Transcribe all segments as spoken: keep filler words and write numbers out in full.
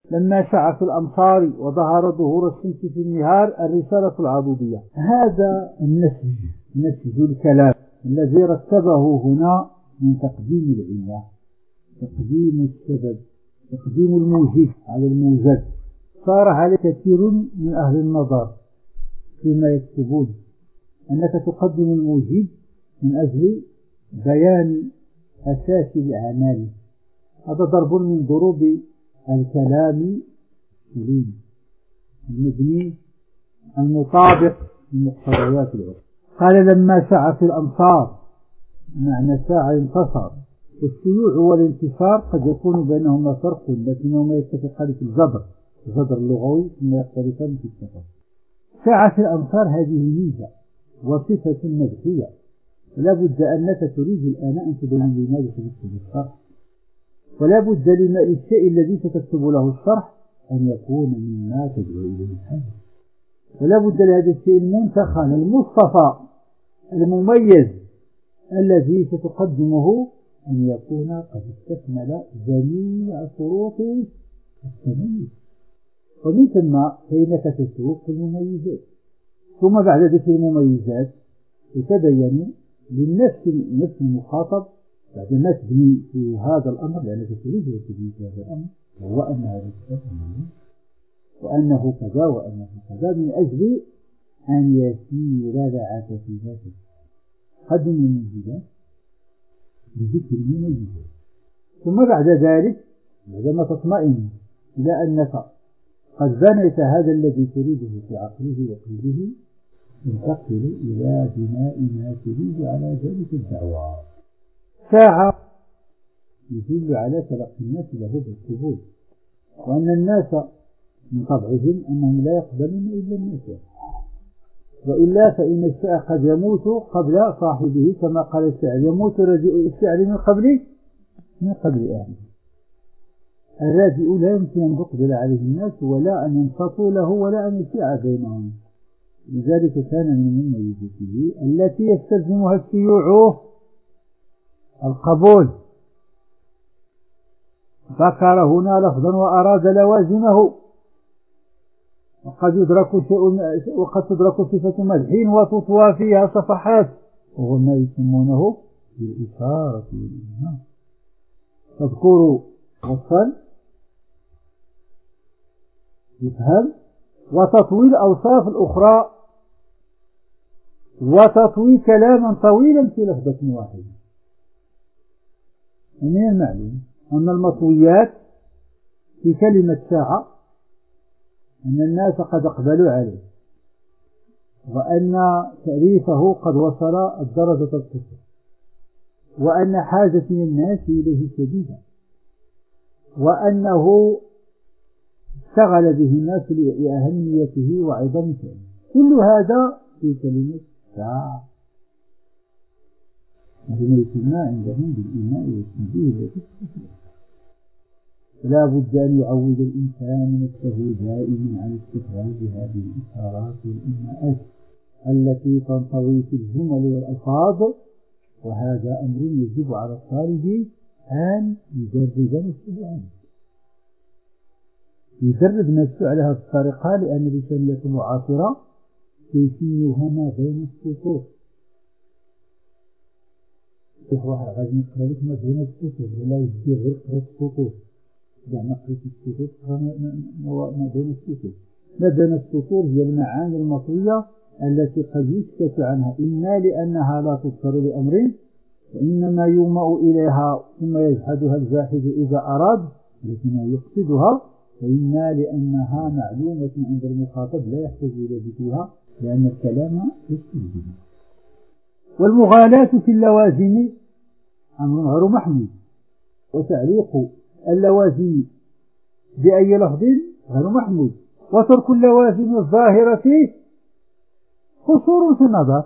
لما شع في الأمصار وظهر ظهور الشمس في النهار الرسالة العضوضية. هذا النسج نسج الكلام الذي رتبه هنا من تقديم العلة، تقديم السبب، تقديم الموجب على الموجد. صار على كثير من أهل النظر فيما يكتبون أنك تقدم الموجب من أجل بيان أساس الأعمال. هذا ضرب من ضروب الكلام السليم المبني المطابق لمقتضيات العرف. قال لما شاع في الأمصار، معنى شاع انتصر، والشيوع والانتصار قد يكون بينهما فرق لكنهما يتفقان في الجبر، الجبر اللغوي، ثم يختلفان في الصفات. شاع في الأمصار هذه ميزة وصفة مدحية، ولا بد أنك تريد الآن أن تبين لماذا تكتب الشرح، ولا بد للشيء الذي ستكتب له الشرح أن يكون مما تدعو إليه الحاجة، ولا بد لهذا الشيء المنتخى المصطفى المميز الذي ستقدمه أن يكون قد استكمل جميع شروط التمييز، ومن ثم فإنك تسوق المميزات، ثم بعد ذكر المميزات يتبين للنفس نفس المخاطب بعد ما تبني في هذا الأمر، لأنك تريد أن تبني في هذا الأمر، وهو أن هذا الشيء وأنه كذا وأنه كذا، من أجل أن يسير معك في ذاته. قدم المنجزات بذكر المميزات، ثم بعد ذلك عندما تطمئن إلى أنك قد بنيت هذا الذي تريده في عقله وقلبه، تنتقل إلى بناء ما تريد على ذلك الدعوة. ساعة يدل على تلقي الناس له بالقبول، وأن الناس من طبعهم أنهم لا يقبلون إلا الناس، وإلا فإن الشيء قد يموت قبل صاحبه، كما قال الشاعر: يموت رديء الشعر من قبل من قبل أهله. الرديء لا يمكن أن يقبل عليه الناس ولا أن ينصتوا له ولا أن يشيع بينهم. لذلك كان من مميزاته التي يستلزمها الشيوع القبول. ذكر هنا لفظا وأراد لوازمه، وقد يدرك شيء وقد تدرك صفة مدح وتطوى فيها صفحات، وهو ما يسمونه بالإشارة والإلهام. تذكر وصل يفهم، وتطوي الأوصاف الأخرى، وتطوي كلاما طويلا في لفظة واحدة. من المعلوم أن المطويات في كلمة ساعة أن الناس قد أقبلوا عليه، وأن تأليفه قد وصل الدرجة القصوى، وأن حاجة الناس إليه شديدة، وأنه اشتغل به الناس لأهميته وعظمته. كل هذا في كلمة ساعة، وهما يسمى عندهم بالإيماء والتنبيه والتفكير. فلا بد أن يعود الإنسان نفسه دائما عن استخراج هذه الإشارات والإيماءات التي تنطوي في الجمل والألفاظ، وهذا أمر يجب على الطالب أن يدرب نفسه عنه، يدرب نفسه على هذه الطريقة، لأن الإنسانية المعاصرة كيفيها ما بين السطور. واحد غادي يقرا لك ما بين السطور ولا يدير غير قراءة السطور، يعني قراءة السطور ما بين السطور. ما بين السطور هي المعاني المطوية التي قد يسكت عنها، إما لأنها لا تذكر لأمر وإنما يومأ إليها ثم يجحدها الجاحد إذا أراد لكنه يقصدها، وإما لأنها معلومة عند المخاطب لا يحتاج إلى ذكرها لأن الكلام يستلزم. والمغالاة في اللوازم أمر غير محمود، وتعليق اللوازم بأي لفظ غير محمود، وترك اللوازم الظاهرة قصور في النظر.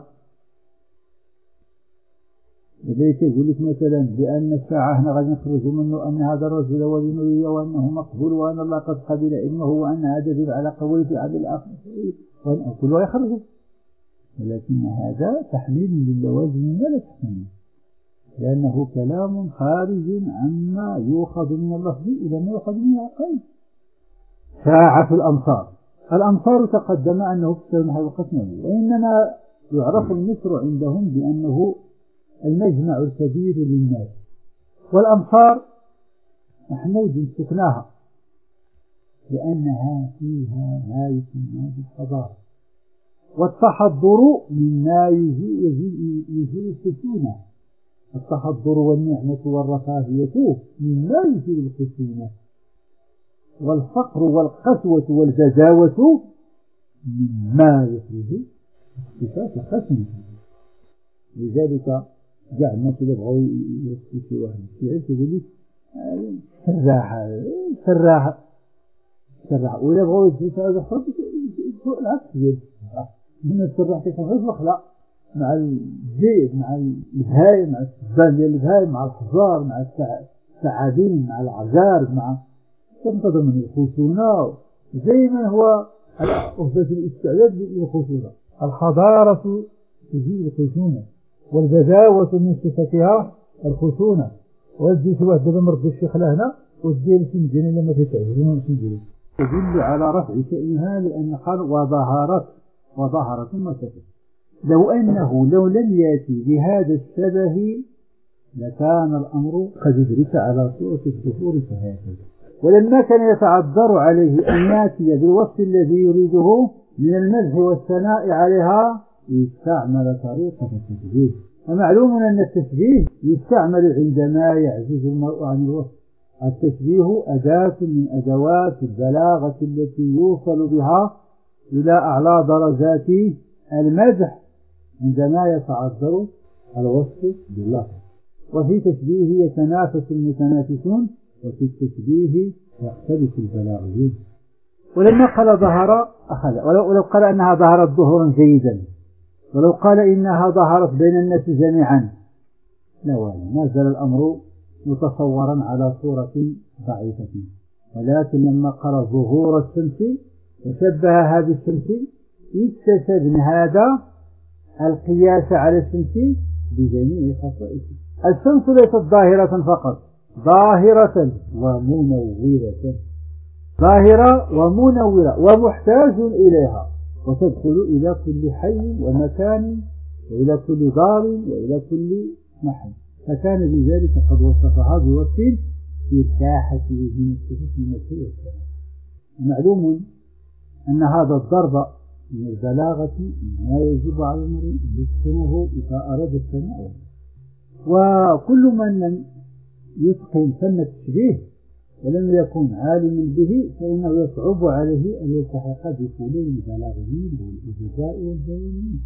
ليس يقول لك مثلا بأن الساعة هنا غادي نخرج منه أن هذا الرجل ولي وأنه مقبول وأن الله قد قبل علمه وأن هذا يدل على قبول في عبد الآخر، وأن كله يخرج. ولكن هذا تحليل للوازم ما لا تحمل، لأنه كلام خارج عما يؤخذ من اللفظ إلى ما يؤخذ من العقل. شاع في الأمصار. الأمصار تقدم أنه في المحل القسمي، وإنما يعرف المصر عندهم بأنه المجمع الكبير للناس، والأمصار محمود سكناها لأنها فيها ما يسمى بالحضارة، والتحضر مما يزيل الخشونة. التحضر والنعمة والرفاهية مما يزيل الخشونة، والفقر والقسوة والجزاوة مما يخرج صفات الحسن. لذلك جاء الناس اللي بغوا يوصفوا شي واحد الشيعي تقول لك سراحة سراحة سراحة، وإذا بغوا يوصفوا هذا الحب يدخلوا العكس ديال من السراح كيكون غير الخلا مع الزيد مع البهايم مع السبان ديال البهايم مع الحجار مع الثعابين مع العجار مع تنتظر من الخشونة زي ما هو أفضل الاستعداد للخشونة. الحضارة تزيل الخشونة، والبجاوة من صفتها الخشونة. وادي شي واحد دابا مرضي الشيخ لهنا ودير شي مدينة لما كيتعجبوا ما نديرو تدل على رفع شأنها، لأن قال وظهرت وظهرت ثم سكت. لو أنه لو لم يأتي بهذا الشبه لكان الأمر قد أدرك على صورة الظهور فهكذا، ولما كان يتعذر عليه أن يأتي بالوصف الذي يريده من المدح والثناء عليها يستعمل طريقة التشبيه. ومعلوم أن التشبيه يستعمل عندما يعجز المرء عن الوصف. التشبيه أداة من أدوات البلاغة التي يوصل بها إلى أعلى درجات المدح عندما يتعذر الوصف باللفظ. وفي تشبيه يتنافس المتنافسون، وفي التشبيه يختلف البلاغيون. ولما قال ظهر أخذ، ولو, ولو قال أنها ظهرت ظهورا جيدا، ولو قال إنها ظهرت بين الناس جميعا لوالي ما زال الأمر متصورا على صورة ضعيفة. ولكن لما قال ظهور الشمس وشبه هذه الشمس اكتسب من هذا القياس على الشمس بجميع خصائصه. الشمس ليست ظاهرة فقط، ظاهرة ومنورة، ظاهرة ومنورة ومحتاج إليها، وتدخل إلى كل حي ومكان وإلى كل دار وإلى كل محل. فكان بذلك قد وصفها بوصف إرتاحة من الصفوف المسيح والسلام. معلوم أن هذا الضرب من البلاغة ما يجب على المرء أن يتقنه إذا أراد الثناء. وكل من لم يتقن فن التشبيه ولم يكن عالما به فإنه يصعب عليه أن يلتحق بفنون البلاغيين والإجزاء والبيانين،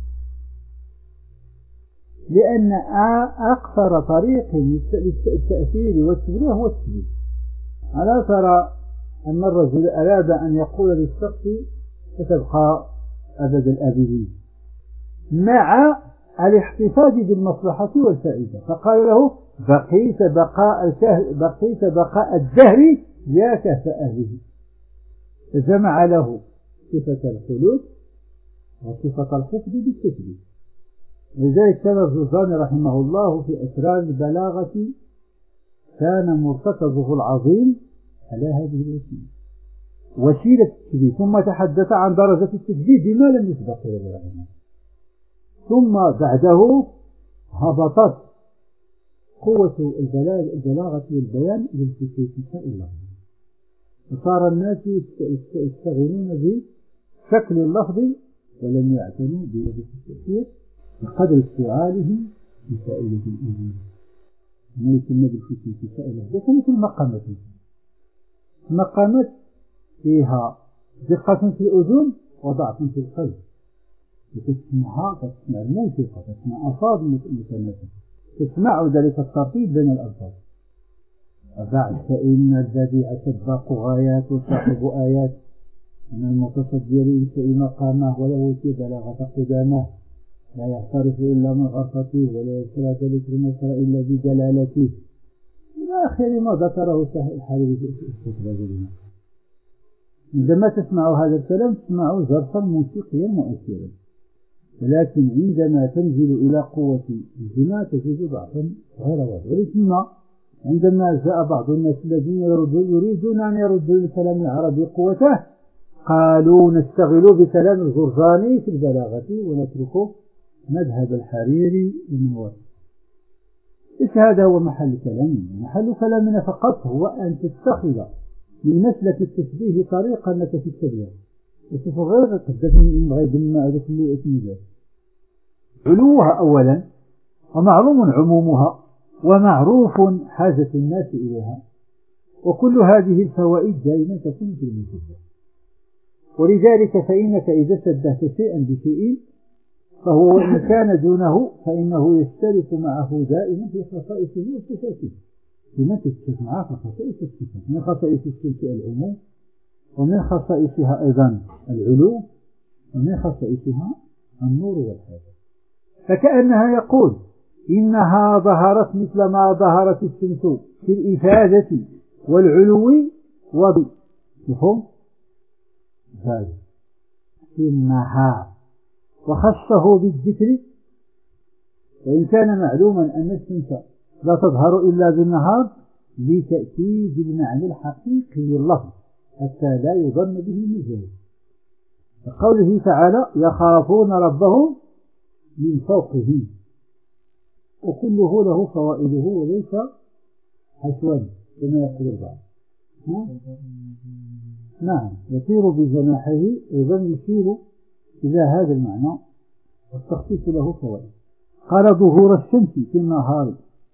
لأن أكثر طريق للتأثير والتشبيه هو التشبيه. ألا ترى أن الرجل أراد أن يقول للشخص فتبقى أبد الآبدين مع الاحتفاظ بالمصلحة والفائدة، فقال له بقيت بقاء بقيت بقاء الدهر يا كهف أهله، فجمع له صفة الخلود وصفة الحفظ بالتشبيه. ولذلك كان الجوزاني رحمه الله في أسرار البلاغة كان مرتكزه العظيم على هذه الوسيلة، وسيلة التشبيه، ثم تحدث عن درجة التشبيه بما لم يسبق إليه رحمه الله. ثم بعده هبطت قوة البلاغة والبيان إلى الكتاب الله، وصار الناس يستغلون بشكل اللفظ ولم يعتنوا بالتفسير بقدر استعالهم بفائدة الإنجيل. ما يسمى بالكتاب في سائل هذا كمثل المقامات. المقامات فيها دقة في الأذن وضعف في القلب، تسمعها تسمع الموسيقى، تسمع ألفاظ متناسبة، تسمع ذلك الترتيب بين الألفاظ. وبعد فإن البديع سباق غايات وصاحب آيات، أن المتصدي لإنشاء مقامه وله في بلاغة قدامه، لا يعترف إلا من غرفته ولا يسرى ذلك المسر إلا بجلالته، إلى آخر ما ذكره سهل الحريري في الخطبة الجليلة. عندما تسمع هذا الكلام تسمع ظرفا موسيقيا مؤثرا، ولكن عندما تنزل إلى قوة الجناء تجد ضعفا غير واضح. ولكن عندما جاء بعض الناس الذين يريدون أن يردوا الكلام العربي قوته قالوا نشتغل بكلام الجرجاني في البلاغة ونترك مذهب الحريري ومن إيش هذا هو محل كلامنا؟ محل كلامنا فقط هو أن تتخذ من مسلك التشبيه طريقة أنك تتبعها وشوف غير قدتني من غير ما هذا كله اسم علوها أولا ومعلوم عمومها ومعروف حاجة الناس إليها، وكل هذه الفوائد دائما تكون في المنتجات. ولذلك فإنك إذا شبهت شيئا بشيء فهو وإن كان دونه فإنه يشترك معه دائما في خصائصه وصفاته. لما تشترك معه في خصائص الصفات، من خصائص الشمس العموم، ومن خصائصها أيضا العلو، ومن خصائصها النور والحاجة. فكأنها يقول إنها ظهرت مثل ما ظهرت الشمس في الإفادة والعلو وبي مفهوم ذلك في النهار، وخصه بالذكر، وإن كان معلوما أن الشمس لا تظهر إلا بالنهار لتأكيد المعنى الحقيقي لللفظ حتى لا يظن به مجاز. قوله تعالى يخافون ربهم من فوقهم، وكله له فوائده وليس حشوا كما يقول البعض. نعم يطير بجناحيه أيضا يشير إلى هذا المعنى، والتخصيص له فوائد. قال ظهور الشمس في النهار،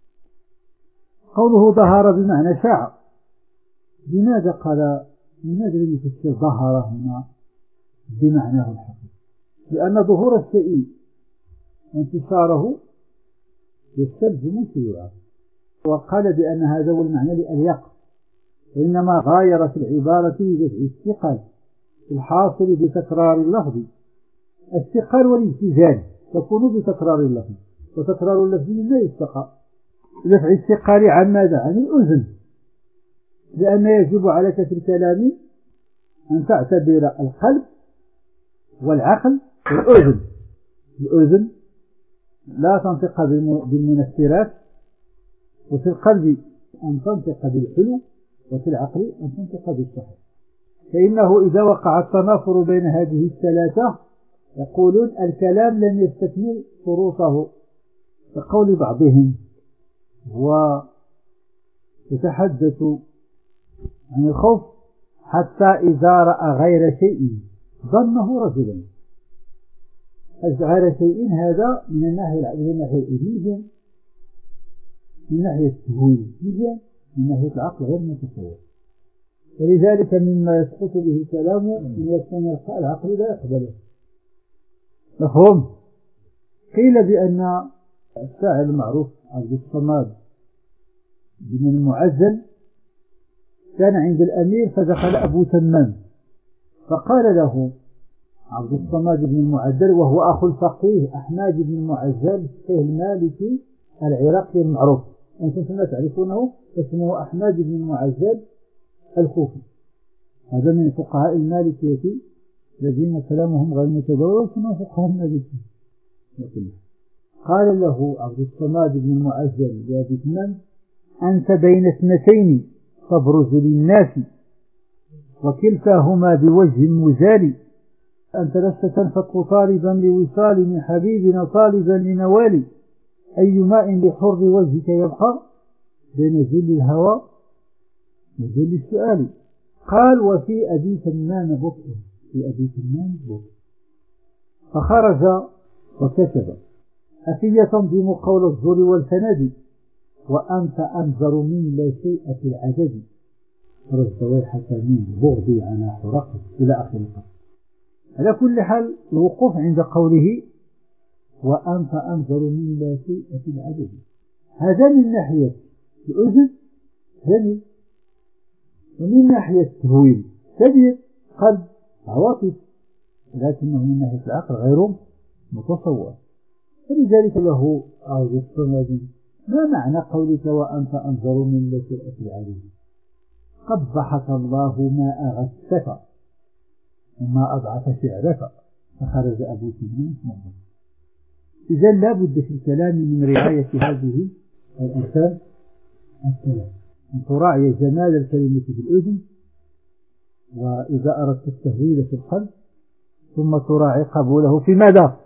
قوله ظهر بمعنى شاع. لماذا قال لماذا لم يفسر ظهر هنا بمعناه الحقيقي؟ لأن ظهور الشيء وانتشاره يستلزم شيوعه، وقال بأن هذا هو المعنى لأليق، وإنما غاير في العبارة لدفع الثقل الحاصل بتكرار اللفظ. الثقل والامتزاج تكون بتكرار اللفظ، وتكرار اللفظ لا يستقى دفع الثقل عن ماذا؟ عن الأذن، لأن يجب عليك في الكلام أن تعتبر القلب والعقل والأذن. الأذن لا تنطق بالمنفرات، وفي القلب أن تنطق بالحلو، وفي العقل أن تنطق بالسحر. فإنه إذا وقع التنافر بين هذه الثلاثة يقولون الكلام لم يستكمل شروطه، كقول بعضهم هو يتحدث عن الخوف حتى إذا رأى غير شيء ظنه رجلا. غير شيء هذا من الناحية من الناحية الإيدية، من ناحية التهويل من ناحية العقل غير متصور. ولذلك مما يسقط به الكلام أن يكون العقل لا يقبله. مفهوم؟ قيل بأن الشاعر المعروف عبد الصماد بن المعزل كان عند الأمير فدخل أبو تمام فقال له عبد الصماد بن المعزل، وهو أخو الفقيه أحمد بن المعزل الفقيه المالكي العراقي المعروف، أنتم لا تعرفونه، اسمه أحمد بن المعزل الكوفي، هذا من فقهاء المالكية الذين كلامهم غير متداول كما فقهاء المالكية. قال له عبد الصماد بن المعزل يا ابي تمام أنت بين اثنتين تبرز للناس وكلتاهما بوجه مزال، أنت لست تنفك طالبا لوصال من حبيبنا طالبا لنوالي، أي ماء بحر وجهك يبقى بين جل الهوى وجل السؤال. قال وفي أبي تمام بطء، في أبي تمام بطء. فخرج وكتب أفي تنظم قول الزور والفناد، وأنت أنذر من لا شيء في العدد، رد ويحك من بغضي على حرقه إلى آخر القصة. على كل حال الوقوف عند قوله وأنت أنذر من لا شيء في العدد، هذا من ناحية الأذن جميل، ومن ناحية التهويل كبير قلب عواطف، لكنه من ناحية العقل غير متصور. فلذلك له عوض الصمد ما معنى قولك وأنت أنذر من لا شيء في العدد؟ قبحك الله ما أغثك وما أضعف شعرك. فخرج أبو تمام مغضب. إذا لا بد في الكلام من رعاية هذه الأركان الكلام، أن تراعي جمال الكلمة في الأذن، وإذا أردت التهويل في القلب، ثم تراعي قبوله في ماذا؟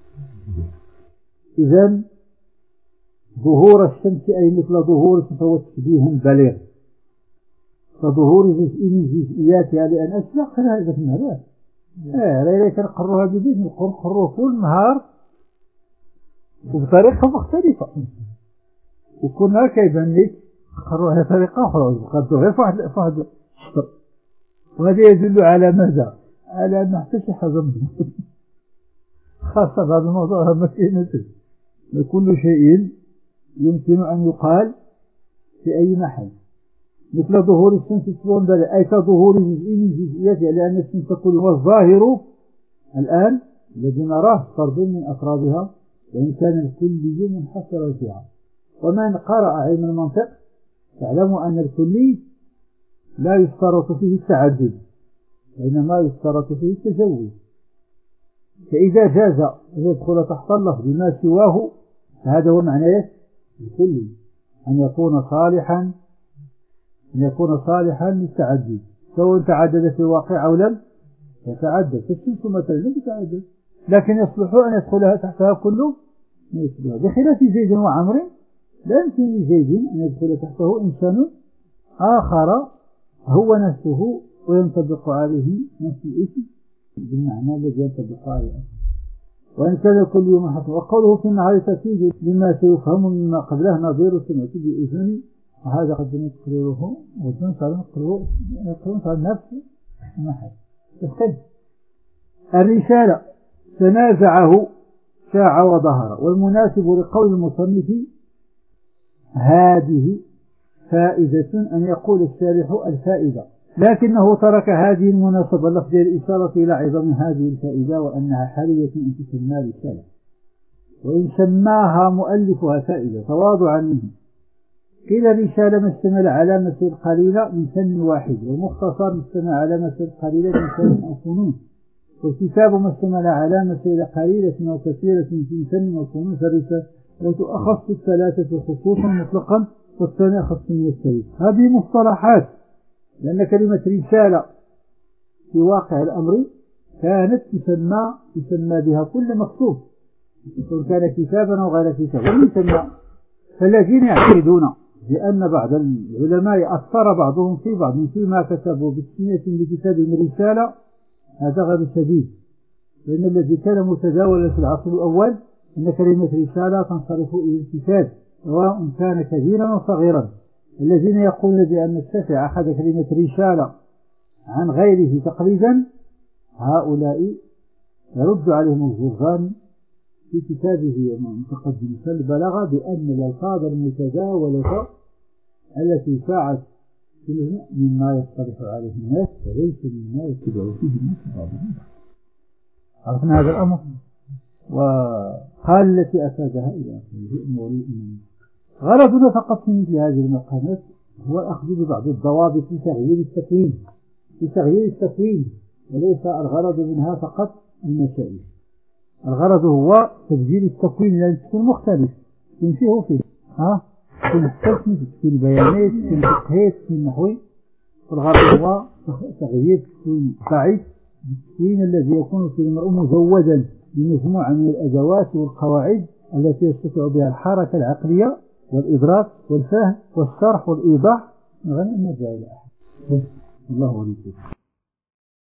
إذن ظهور الشمس أي مثل ظهور فهو تشبيه بليغ، فظهور جزء من جزئياتها لأن أسبق هذا في المعنى اه لا كنقروها بجد نقروها كل نهار وبطريقة مختلفة، وكنا كيبان لك نقروها بطريقة أخرى وقدوا غير فواحد فواحد الشطر، وهذا يدل على ماذا؟ على أن حتى شي حاجة مضبوطة خاصة بهذا الموضوع ما كاينش. كل شيء يمكن أن يقال في أي محل، مثل ظهور الشمس تكون بلى أي كظهور جزء من جزئياتها، لأن الشمس كل والظاهر الآن الذي نراه فرد من أفرادها، وإن كان الكلي منحصرا فيها. ومن قرأ علم المنطق تعلم أن الكلي لا يشترط فيه التعدد، وإنما يشترط فيه التجوز. فإذا جاز أن يدخل تحت اللفظ بما سواه فهذا هو معناه الكلي، أن يكون صالحا أن يكون صالحا للتعدد، سواء تعدد في الواقع أو لم يتعدد. فالشمس مثلا لم تتعدد لكن يصلح أن يدخلها تحتها كله مثلها، بخلاف زيد وعمر لا يمكن لزيد أن يدخل تحته إنسان آخر هو نفسه وينطبق عليه نفس الاسم بالمعنى الذي ينطبق عليه، وإن كان كل يوم حسن. وقوله في النهار تأكيد لما سيفهم مما قبله نظير سمعت بإذن، وهذا قد نقرره وجنس على نقرره نقرره على نفس المحل. الرسالة تنازعه شاع وظهر، والمناسب لقول المصنف هذه فائدة أن يقول الشارح الفائدة، لكنه ترك هذه المناسبة اللفظية الإشارة إلى عظم هذه الفائدة وأنها حالية أن تسمى رسالة، وإن سماها مؤلفها فائدة تواضعا منه. قيل رسالة ما اشتمل على مسير قليلة من فن واحد، والمختصر ما اشتمل على مسير قليلة من فن أو فنون، والكتاب ما اشتمل على مسير قليلة أو كثيرة من فن أو فنون. فالرسالة أخص الثلاثة خصوصا مطلقا والثاني أخص من الثالث. هذه مصطلحات، لأن كلمة رسالة في واقع الأمر كانت تسمى تسمى بها كل مكتوب، سواء كان كتابا أو غير كتاب ويسمى. فالذين يعتقدون بأن بعض العلماء أثر بعضهم في بعض فيما كتبوا بتسمية لكتابهم رسالة، هذا غير شديد، لأن الذي كان متداولا في العصر الأول أن كلمة رسالة تنصرف إلى الكتاب سواء كان كبيرا أو صغيرا. الذين يقولون بأن الشافعي أخذ كلمة رسالة عن غيره تقليدا، هؤلاء يرد عليهم الجرجاني في كتابه متقدم البلاغة بأن الألفاظ المتداولة التي شاعت مما يصطلح عليه الناس وليس مما يتبع فيه الناس بعضهم. عرفنا هذا الأمر. وقال التي أفادها إلى آخره. غرضنا فقط من مثل هذه المقامات هو الأخذ ببعض الضوابط في تغيير التكوين في تغيير التكوين وليس الغرض منها فقط المسائل. الغرض هو تسجيل التكوين لأن تكون مختلف تنشئه فيه ها في التكوين في البيانات في الفقهات في النحوي. والغرض هو تغيير التكوين بعيد التكوين الذي يكون في المرء مزودا بمجموعة من الأدوات والقواعد التي يستطيع بها الحركة العقلية والإدراك والفهم والشرح والإيضاح من غير أن يرجع إلى أحد. الله وليكم.